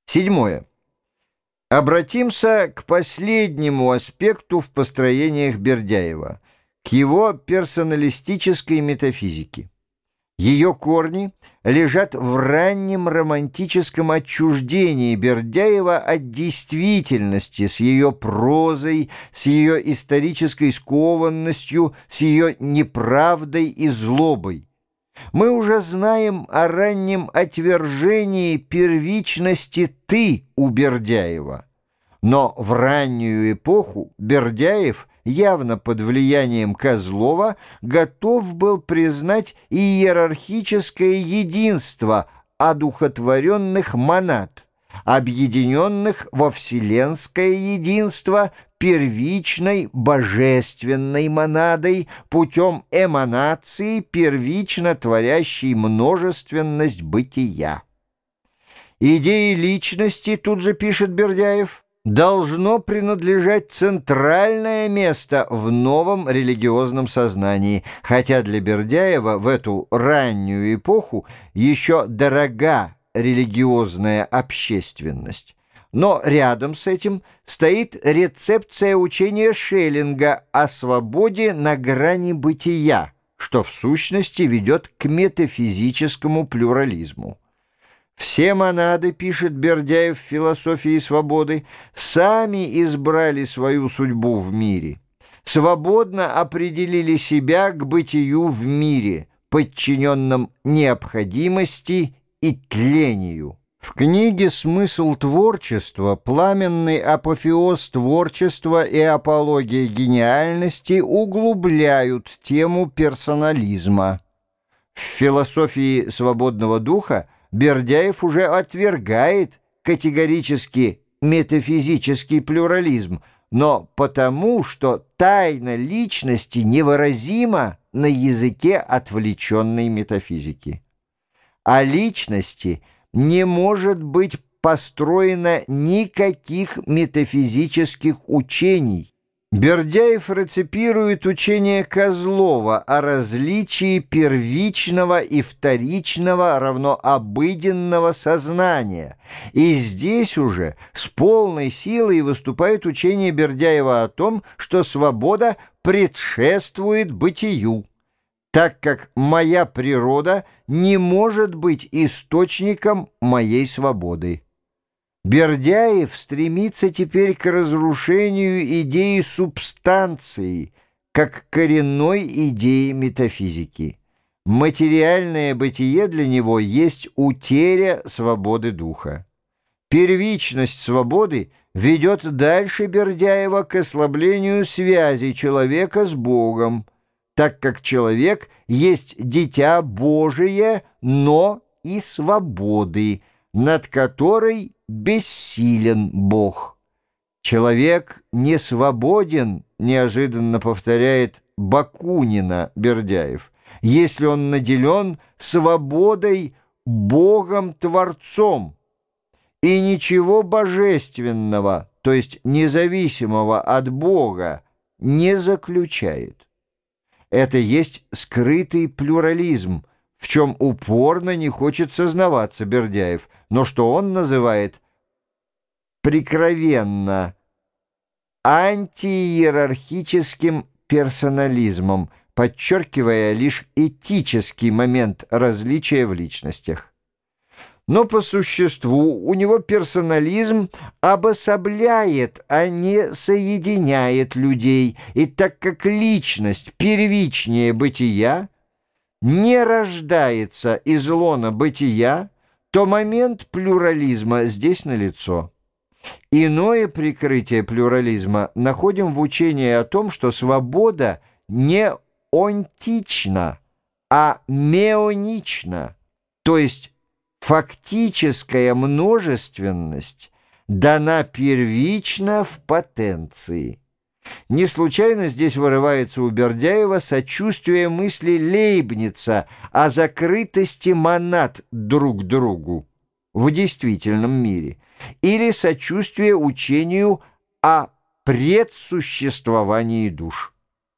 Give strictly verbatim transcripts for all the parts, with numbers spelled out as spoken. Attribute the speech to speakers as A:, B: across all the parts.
A: Седьмое. Обратимся к последнему аспекту в построениях Бердяева, к его персоналистической метафизике. Ее корни лежат в раннем романтическом отчуждении Бердяева от действительности с ее прозой, с ее исторической скованностью, с ее неправдой и злобой. Мы уже знаем о раннем отвержении первичности «ты» у Бердяева. Но в раннюю эпоху Бердяев, явно под влиянием Козлова, готов был признать иерархическое единство одухотворенных монад, объединенных во вселенское единство первичной божественной монадой путем эманации первично творящей множественность бытия. Идеи личности, тут же пишет Бердяев, должно принадлежать центральное место в новом религиозном сознании, хотя для Бердяева в эту раннюю эпоху еще дорога религиозная общественность. Но рядом с этим стоит рецепция учения Шеллинга о свободе на грани бытия, что в сущности ведет к метафизическому плюрализму. Все монады, пишет Бердяев в «Философии свободы», сами избрали свою судьбу в мире, свободно определили себя к бытию в мире, подчиненном необходимости и тлению. В книге «Смысл творчества» пламенный апофеоз творчества и апология гениальности углубляют тему персонализма. В «Философии свободного духа» Бердяев уже отвергает категорически метафизический плюрализм, но потому, что тайна личности невыразима на языке отвлеченной метафизики. О личности не может быть построено никаких метафизических учений. Бердяев реципирует учение Козлова о различии первичного и вторичного равно обыденного сознания. И здесь уже с полной силой выступает учение Бердяева о том, что свобода предшествует бытию, так как моя природа не может быть источником моей свободы. Бердяев стремится теперь к разрушению идеи субстанции, как коренной идеи метафизики. Материальное бытие для него есть утеря свободы духа. Первичность свободы ведет дальше Бердяева к ослаблению связи человека с Богом, так как человек есть дитя Божие, но и свободы, над которой бессилен Бог. Человек не свободен, неожиданно повторяет Бакунина Бердяев, если он наделен свободой Богом-творцом и ничего божественного, то есть независимого от Бога, не заключает. Это есть скрытый плюрализм, в чем упорно не хочет сознаваться Бердяев, но что он называет прикровенно антииерархическим персонализмом, подчеркивая лишь этический момент различия в личностях. Но по существу у него персонализм обособляет, а не соединяет людей, и так как личность первичнее бытия, не рождается из лона бытия, то момент плюрализма здесь налицо. Иное прикрытие плюрализма находим в учении о том, что свобода не онтична, а меонична, то есть фактическая множественность дана первично в потенции. Не случайно здесь вырывается у Бердяева сочувствие мысли Лейбница о закрытости монад друг другу в действительном мире или сочувствие учению о предсуществовании душ.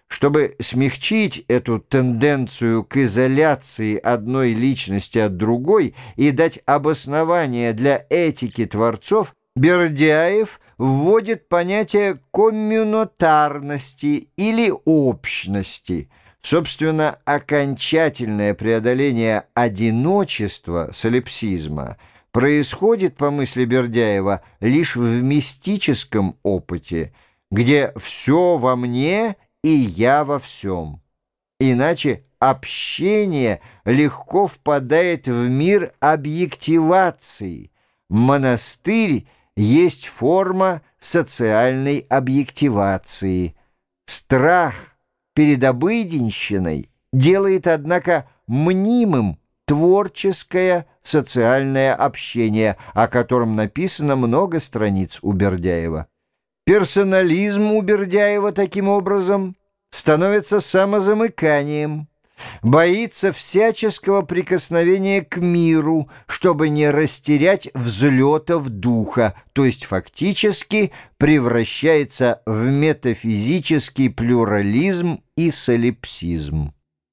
A: Чтобы смягчить эту тенденцию к изоляции одной личности от другой и дать обоснование для этики творцов, Бердяев вводит понятие коммунотарности или общности. Собственно, окончательное преодоление одиночества, солипсизма, происходит, по мысли Бердяева, лишь в мистическом опыте, где «все во мне» и «я во всем». Иначе общение легко впадает в мир объективации. Монастырь есть форма социальной объективации. Страх перед обыденщиной делает, однако, мнимым творческое социальное общение, о котором написано много страниц у Бердяева. Персонализм у Бердяева, таким образом, становится самозамыканием, боится всяческого прикосновения к миру, чтобы не растерять взлетов духа, то есть фактически превращается в метафизический плюрализм и солипсизм.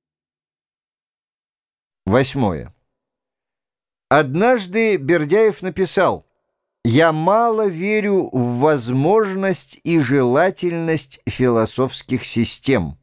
A: Восьмое. Однажды Бердяев написал: «Я мало верю в возможность и желательность философских систем».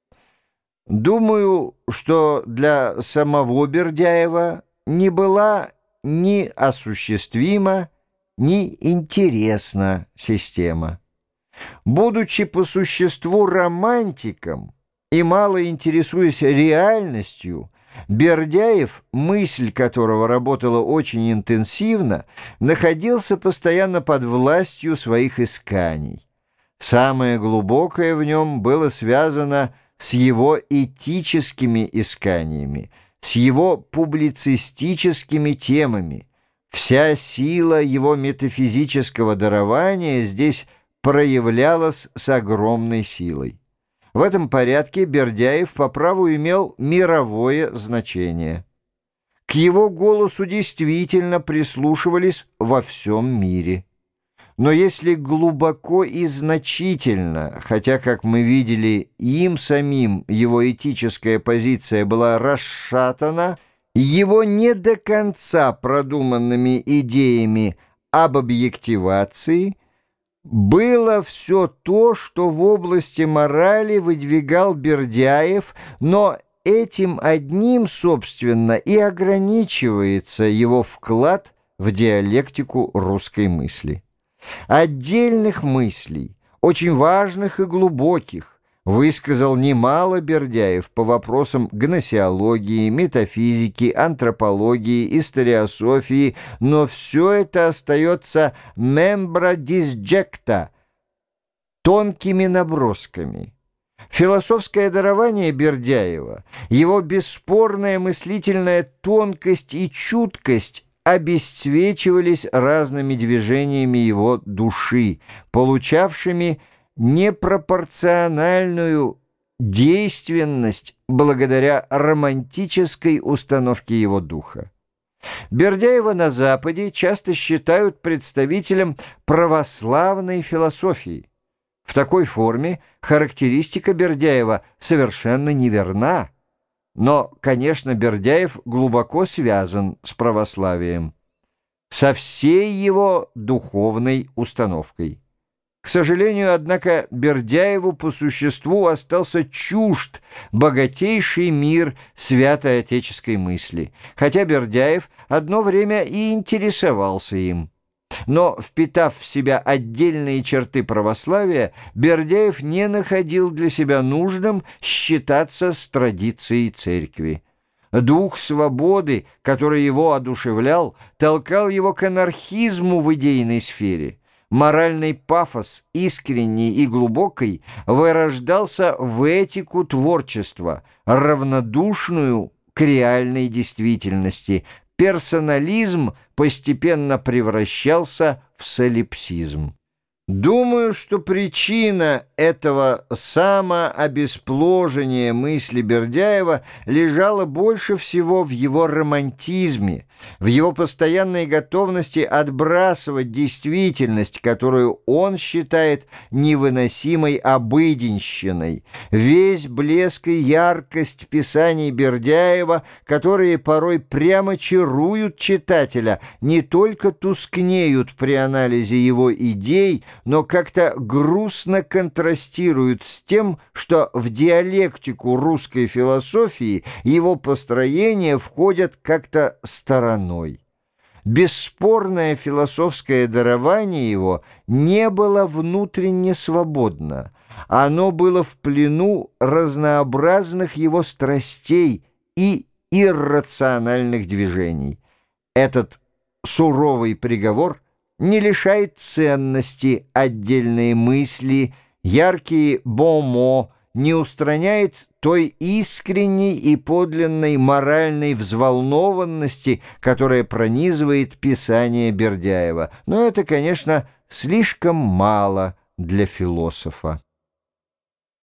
A: Думаю, что для самого Бердяева не была ни осуществима, ни интересна система. Будучи по существу романтиком и мало интересуясь реальностью, Бердяев, мысль которого работала очень интенсивно, находился постоянно под властью своих исканий. Самое глубокое в нем было связано с его этическими исканиями, с его публицистическими темами. Вся сила его метафизического дарования здесь проявлялась с огромной силой. В этом порядке Бердяев по праву имел мировое значение. К его голосу действительно прислушивались во всем мире. Но если глубоко и значительно, хотя, как мы видели, им самим его этическая позиция была расшатана, его не до конца продуманными идеями об объективации, было все то, что в области морали выдвигал Бердяев, но этим одним, собственно, и ограничивается его вклад в диалектику русской мысли. Отдельных мыслей, очень важных и глубоких, высказал немало Бердяев по вопросам гносеологии, метафизики, антропологии, историософии, но все это остается membra disjecta, тонкими набросками. Философское дарование Бердяева, его бесспорная мыслительная тонкость и чуткость обесцвечивались разными движениями его души, получавшими непропорциональную действенность благодаря романтической установке его духа. Бердяева на Западе часто считают представителем православной философии. В такой форме характеристика Бердяева совершенно неверна, но, конечно, Бердяев глубоко связан с православием, со всей его духовной установкой. К сожалению, однако, Бердяеву по существу остался чужд богатейший мир святоотеческой мысли, хотя Бердяев одно время и интересовался им. Но, впитав в себя отдельные черты православия, Бердяев не находил для себя нужным считаться с традицией церкви. Дух свободы, который его одушевлял, толкал его к анархизму в идейной сфере. Моральный пафос, искренний и глубокий, вырождался в этику творчества, равнодушную к реальной действительности. Персонализм постепенно превращался в солипсизм. Думаю, что причина этого самообеспложения мысли Бердяева лежала больше всего в его романтизме, в его постоянной готовности отбрасывать действительность, которую он считает невыносимой обыденщиной, весь блеск и яркость писаний Бердяева, которые порой прямо чаруют читателя, не только тускнеют при анализе его идей, но как-то грустно контрастируют с тем, что в диалектику русской философии его построения входят как-то стороной. Бесспорное философское дарование его не было внутренне свободно. Оно было в плену разнообразных его страстей и иррациональных движений. Этот суровый приговор не лишает ценности отдельные мысли, яркие бонмо, не устраняет той искренней и подлинной моральной взволнованности, которая пронизывает писание Бердяева. Но это, конечно, слишком мало для философа.